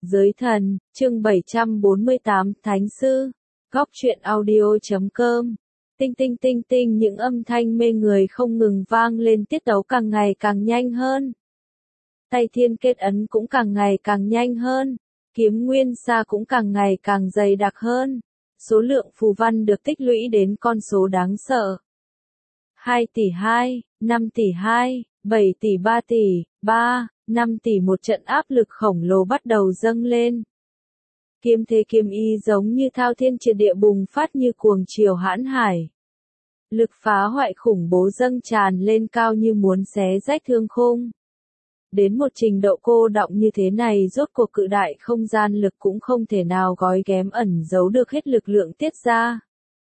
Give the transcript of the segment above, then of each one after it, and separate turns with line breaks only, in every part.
Giới thần, chương 748, Thánh sư. Góc truyện audio.com. Tinh tinh tinh tinh, những âm thanh mê người không ngừng vang lên, tiết tấu càng ngày càng nhanh hơn. Tay thiên kết ấn cũng càng ngày càng nhanh hơn. Kiếm nguyên sa cũng càng ngày càng dày đặc hơn. Số lượng phù văn được tích lũy đến con số đáng sợ. 2 tỷ 2, 5 tỷ 2, 7 tỷ 3 tỷ, 3, 5 tỷ, một trận áp lực khổng lồ bắt đầu dâng lên. Kiếm thế kiếm ý giống như thao thiên triệt địa bùng phát như cuồng triều hãn hải. Lực phá hoại khủng bố dâng tràn lên cao như muốn xé rách thương khung. Đến một trình độ cô đọng như thế này, rốt cuộc cự đại không gian lực cũng không thể nào gói ghém ẩn giấu được hết lực lượng tiết ra.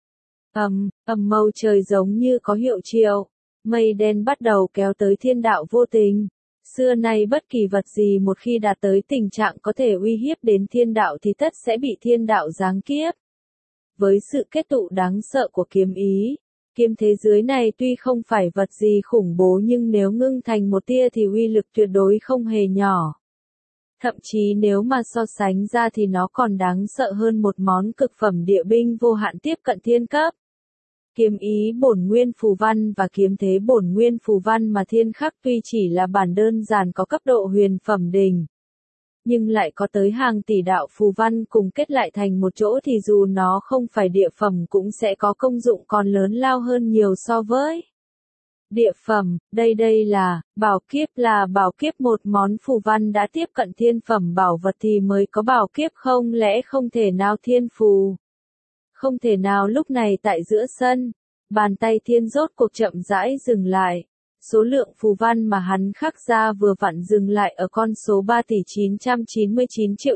Màu trời giống như có hiệu triệu, mây đen bắt đầu kéo tới thiên đạo vô tình. Xưa nay bất kỳ vật gì một khi đạt tới tình trạng có thể uy hiếp đến thiên đạo thì tất sẽ bị thiên đạo giáng kiếp. Với sự kết tụ đáng sợ của kiếm ý, kiếm thế giới này tuy không phải vật gì khủng bố nhưng nếu ngưng thành một tia thì uy lực tuyệt đối không hề nhỏ. Thậm chí nếu mà so sánh ra thì nó còn đáng sợ hơn một món cực phẩm địa binh vô hạn tiếp cận thiên cấp. Kiếm ý bổn nguyên phù văn và kiếm thế bổn nguyên phù văn mà thiên khắc tuy chỉ là bản đơn giản có cấp độ huyền phẩm đỉnh, nhưng lại có tới hàng tỷ đạo phù văn cùng kết lại thành một chỗ thì dù nó không phải địa phẩm cũng sẽ có công dụng còn lớn lao hơn nhiều so với địa phẩm. Đây là bảo kiếp, một món phù văn đã tiếp cận thiên phẩm bảo vật thì mới có bảo kiếp, không lẽ không thể nào thiên phù. Không thể nào. Lúc này tại giữa sân, bàn tay thiên rốt cuộc chậm rãi dừng lại. Số lượng phù văn mà hắn khắc ra vừa vặn dừng lại ở con số 3 tỷ 999 triệu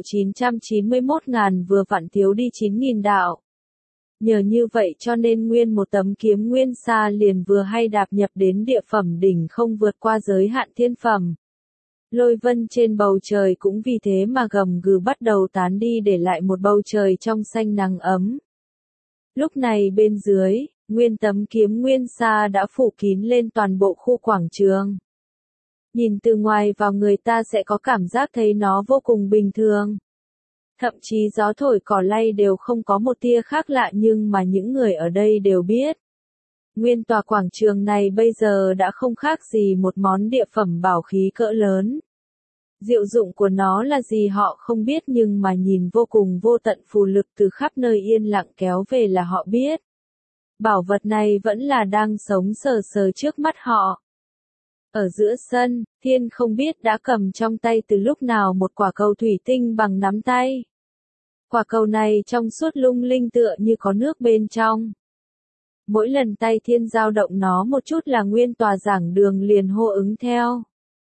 991 ngàn, vừa vặn thiếu đi 9.000 đạo. Nhờ như vậy cho nên nguyên một tấm kiếm nguyên sa liền vừa hay đạp nhập đến địa phẩm đỉnh, không vượt qua giới hạn thiên phẩm. Lôi vân trên bầu trời cũng vì thế mà gầm gừ bắt đầu tán đi, để lại một bầu trời trong xanh nắng ấm. Lúc này bên dưới, nguyên tấm kiếm nguyên sa đã phủ kín lên toàn bộ khu quảng trường. Nhìn từ ngoài vào người ta sẽ có cảm giác thấy nó vô cùng bình thường. Thậm chí gió thổi cỏ lay đều không có một tia khác lạ, nhưng mà những người ở đây đều biết. Nguyên tòa quảng trường này bây giờ đã không khác gì một món địa phẩm bảo khí cỡ lớn. Diệu dụng của nó là gì họ không biết, nhưng mà nhìn vô cùng vô tận phù lực từ khắp nơi yên lặng kéo về là họ biết. Bảo vật này vẫn là đang sống sờ sờ trước mắt họ. Ở giữa sân, Thiên không biết đã cầm trong tay từ lúc nào một quả cầu thủy tinh bằng nắm tay. Quả cầu này trong suốt lung linh tựa như có nước bên trong. Mỗi lần tay Thiên dao động nó một chút là nguyên tòa giảng đường liền hô ứng theo.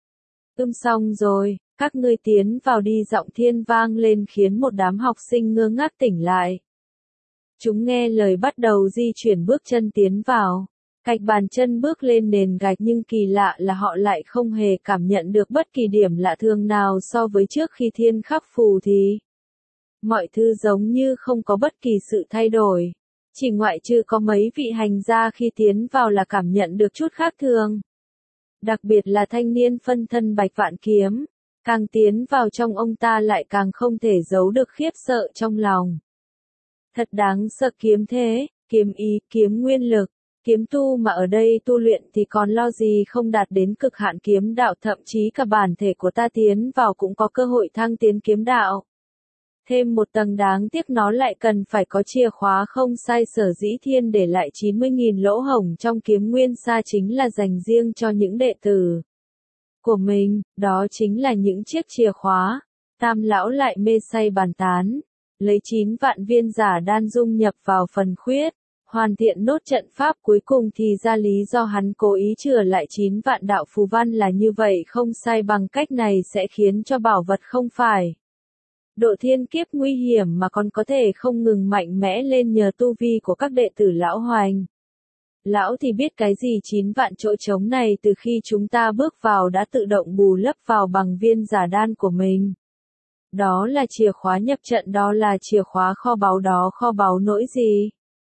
Xong rồi, các ngươi tiến vào đi, giọng Thiên vang lên khiến một đám học sinh ngơ ngác tỉnh lại. Chúng nghe lời bắt đầu di chuyển bước chân tiến vào. Cạch bàn chân bước lên nền gạch, nhưng kỳ lạ là họ lại không hề cảm nhận được bất kỳ điểm lạ thường nào so với trước khi Thiên khắc phù thì. Mọi thứ giống như không có bất kỳ sự thay đổi. Chỉ ngoại trừ có mấy vị hành gia khi tiến vào là cảm nhận được chút khác thường. Đặc biệt là thanh niên phân thân Bạch Vạn Kiếm. Càng tiến vào trong ông ta lại càng không thể giấu được khiếp sợ trong lòng. Thật đáng sợ, kiếm thế, kiếm ý, kiếm nguyên lực, kiếm tu mà ở đây tu luyện thì còn lo gì không đạt đến cực hạn kiếm đạo, thậm chí cả bản thể của ta tiến vào cũng có cơ hội thăng tiến kiếm đạo. Thêm một tầng đáng tiếc nó lại cần phải có chìa khóa, không sai. Sở dĩ Thiên để lại 90.000 lỗ hổng trong kiếm nguyên sa chính là dành riêng cho những đệ tử của mình, đó chính là những chiếc chìa khóa. Tam lão lại mê say bàn tán, lấy 9 vạn viên giả đan dung nhập vào phần khuyết, hoàn thiện nốt trận pháp cuối cùng, thì ra lý do hắn cố ý chừa lại 9 vạn đạo phù văn là như vậy. Không sai, bằng cách này sẽ khiến cho bảo vật không phải độ thiên kiếp nguy hiểm mà còn có thể không ngừng mạnh mẽ lên nhờ tu vi của các đệ tử lão Hoành. Lão thì biết cái gì 9 vạn chỗ trống này từ khi chúng ta bước vào đã tự động bù lấp vào bằng viên giả đan của mình. Đó là chìa khóa nhập trận, đó là chìa khóa kho báu, đó kho báu nỗi gì?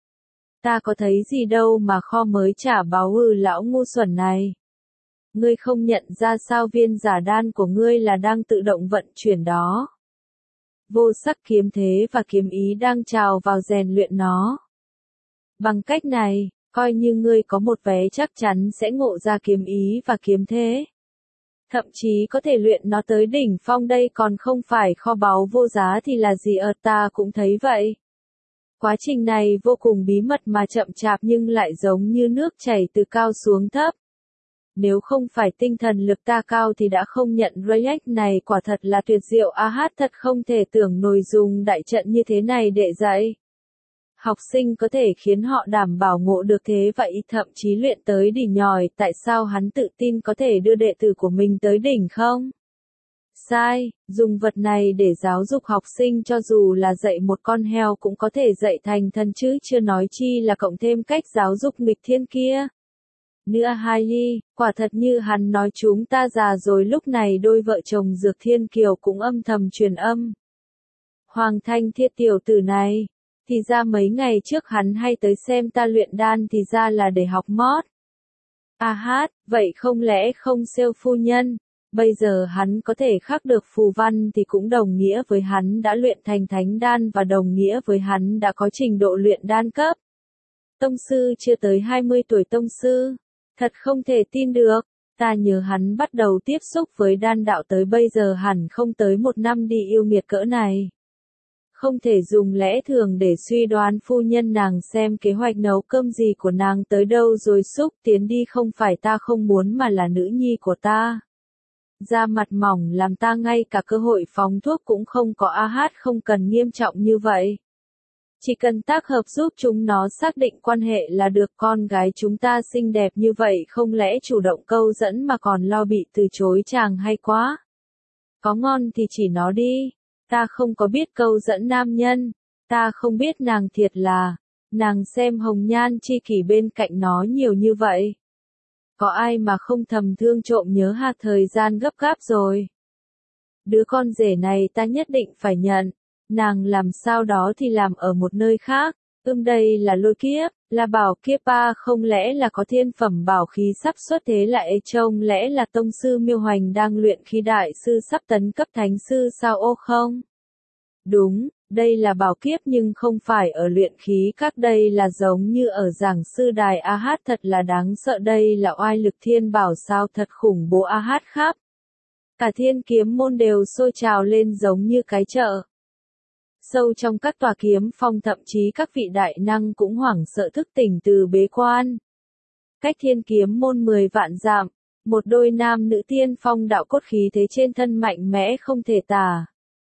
Ta có thấy gì đâu mà kho mới trả báu. Lão ngu xuẩn này. Ngươi không nhận ra sao viên giả đan của ngươi là đang tự động vận chuyển đó? vô sắc kiếm thế và kiếm ý đang trào vào rèn luyện nó. Bằng cách này, coi như ngươi có một vé chắc chắn sẽ ngộ ra kiếm ý và kiếm thế. Thậm chí có thể luyện nó tới đỉnh phong, đây còn không phải kho báu vô giá thì là gì ta cũng thấy vậy. Quá trình này vô cùng bí mật mà chậm chạp nhưng lại giống như nước chảy từ cao xuống thấp. Nếu không phải tinh thần lực ta cao thì đã không nhận Rayek này, quả thật là tuyệt diệu. Thật không thể tưởng nổi dùng đại trận như thế này để dạy học sinh có thể khiến họ đảm bảo ngộ được thế vậy, thậm chí luyện tới đỉnh nhòi. Tại sao hắn tự tin có thể đưa đệ tử của mình tới đỉnh không? Sai, dùng vật này để giáo dục học sinh cho dù là dạy một con heo cũng có thể dạy thành thần chứ chưa nói chi là cộng thêm cách giáo dục nghịch thiên kia. Nữa Hailey, quả thật như hắn nói chúng ta già rồi. Lúc này đôi vợ chồng Dược Thiên Kiều cũng âm thầm truyền âm. Hoàng Thanh Thiết tiểu tử này, thì ra mấy ngày trước hắn hay tới xem ta luyện đan thì ra là để học mót. Vậy không lẽ không siêu phu nhân, bây giờ hắn có thể khắc được phù văn thì cũng đồng nghĩa với hắn đã luyện thành thánh đan và đồng nghĩa với hắn đã có trình độ luyện đan cấp. Tông sư chưa tới 20 tuổi tông sư. Thật không thể tin được, ta nhớ hắn bắt đầu tiếp xúc với đan đạo tới bây giờ hẳn không tới 1 năm đi, yêu nghiệt cỡ này. Không thể dùng lẽ thường để suy đoán. Phu nhân nàng xem kế hoạch nấu cơm gì của nàng tới đâu rồi, xúc tiến đi, không phải ta không muốn mà là nữ nhi của ta. Da mặt mỏng làm ta ngay cả cơ hội phóng thuốc cũng không có. Không cần nghiêm trọng như vậy. Chỉ cần tác hợp giúp chúng nó xác định quan hệ là được. Con gái chúng ta xinh đẹp như vậy không lẽ chủ động câu dẫn mà còn lo bị từ chối chàng hay quá. Có ngon thì chỉ nó đi. Ta không có biết câu dẫn nam nhân. Ta không biết nàng thiệt là. Nàng xem hồng nhan chi kỷ bên cạnh nó nhiều như vậy. Có ai mà không thầm thương trộm nhớ thời gian gấp gáp rồi. Đứa con rể này ta nhất định phải nhận. Nàng làm sao đó thì làm ở một nơi khác. Đây là lôi kiếp, là bảo kiếp. Không lẽ là có thiên phẩm bảo khí sắp xuất thế lại trông lẽ là tông sư Miêu Hoành đang luyện khí đại sư sắp tấn cấp thánh sư sao không? Đúng, đây là bảo kiếp nhưng không phải ở luyện khí các, đây là giống như ở giảng sư đài. Thật là đáng sợ, đây là oai lực thiên bảo sao, thật khủng bố. Khắp cả Thiên Kiếm môn đều sôi trào lên giống như cái chợ. Sâu trong các tòa kiếm phong, thậm chí các vị đại năng cũng hoảng sợ thức tỉnh từ bế quan. Cách Thiên Kiếm môn 10 vạn dặm, một đôi nam nữ tiên phong đạo cốt khí thế trên thân mạnh mẽ không thể tả.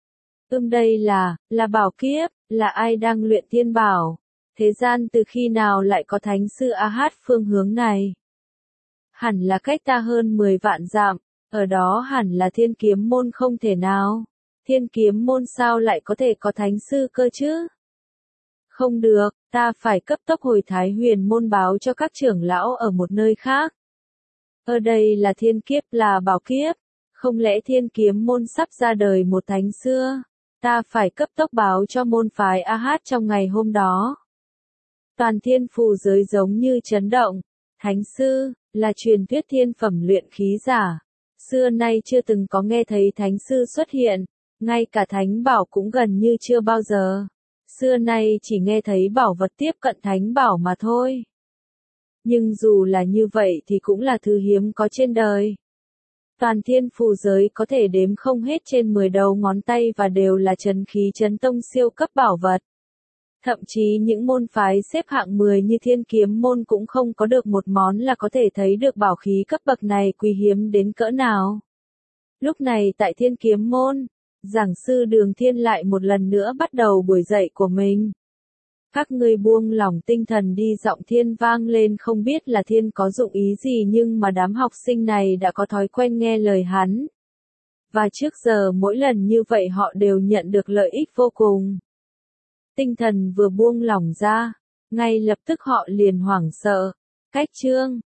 Đây là bảo kiếp, là ai đang luyện tiên bảo? Thế gian từ khi nào lại có thánh sư phương hướng này? Hẳn là cách ta hơn 10 vạn dặm, ở đó hẳn là Thiên Kiếm môn không thể nào. Thiên Kiếm môn sao lại có thể có thánh sư cơ chứ? Không được, ta phải cấp tốc hồi Thái Huyền môn báo cho các trưởng lão ở một nơi khác. Ở đây là thiên kiếp, là bảo kiếp. Không lẽ Thiên Kiếm môn sắp ra đời một thánh sư? Ta phải cấp tốc báo cho môn phái trong ngày hôm đó. Toàn thiên phù giới giống như chấn động. Thánh sư, là truyền thuyết thiên phẩm luyện khí giả. Xưa nay chưa từng có nghe thấy thánh sư xuất hiện. Ngay cả thánh bảo cũng gần như chưa bao giờ. Xưa nay chỉ nghe thấy bảo vật tiếp cận thánh bảo mà thôi. Nhưng dù là như vậy thì cũng là thứ hiếm có trên đời. Toàn thiên phù giới có thể đếm không hết trên 10 đầu ngón tay và đều là trấn khí trấn tông siêu cấp bảo vật. Thậm chí những môn phái xếp hạng 10 như Thiên Kiếm môn cũng không có được một món là có thể thấy được bảo khí cấp bậc này quý hiếm đến cỡ nào. Lúc này tại Thiên Kiếm môn, giảng sư Đường Thiên lại một lần nữa bắt đầu buổi dạy của mình. Các ngươi buông lỏng tinh thần đi, giọng Thiên vang lên, không biết là Thiên có dụng ý gì nhưng mà đám học sinh này đã có thói quen nghe lời hắn. Và trước giờ mỗi lần như vậy họ đều nhận được lợi ích vô cùng. Tinh thần vừa buông lỏng ra, ngay lập tức họ liền hoảng sợ. Cách chương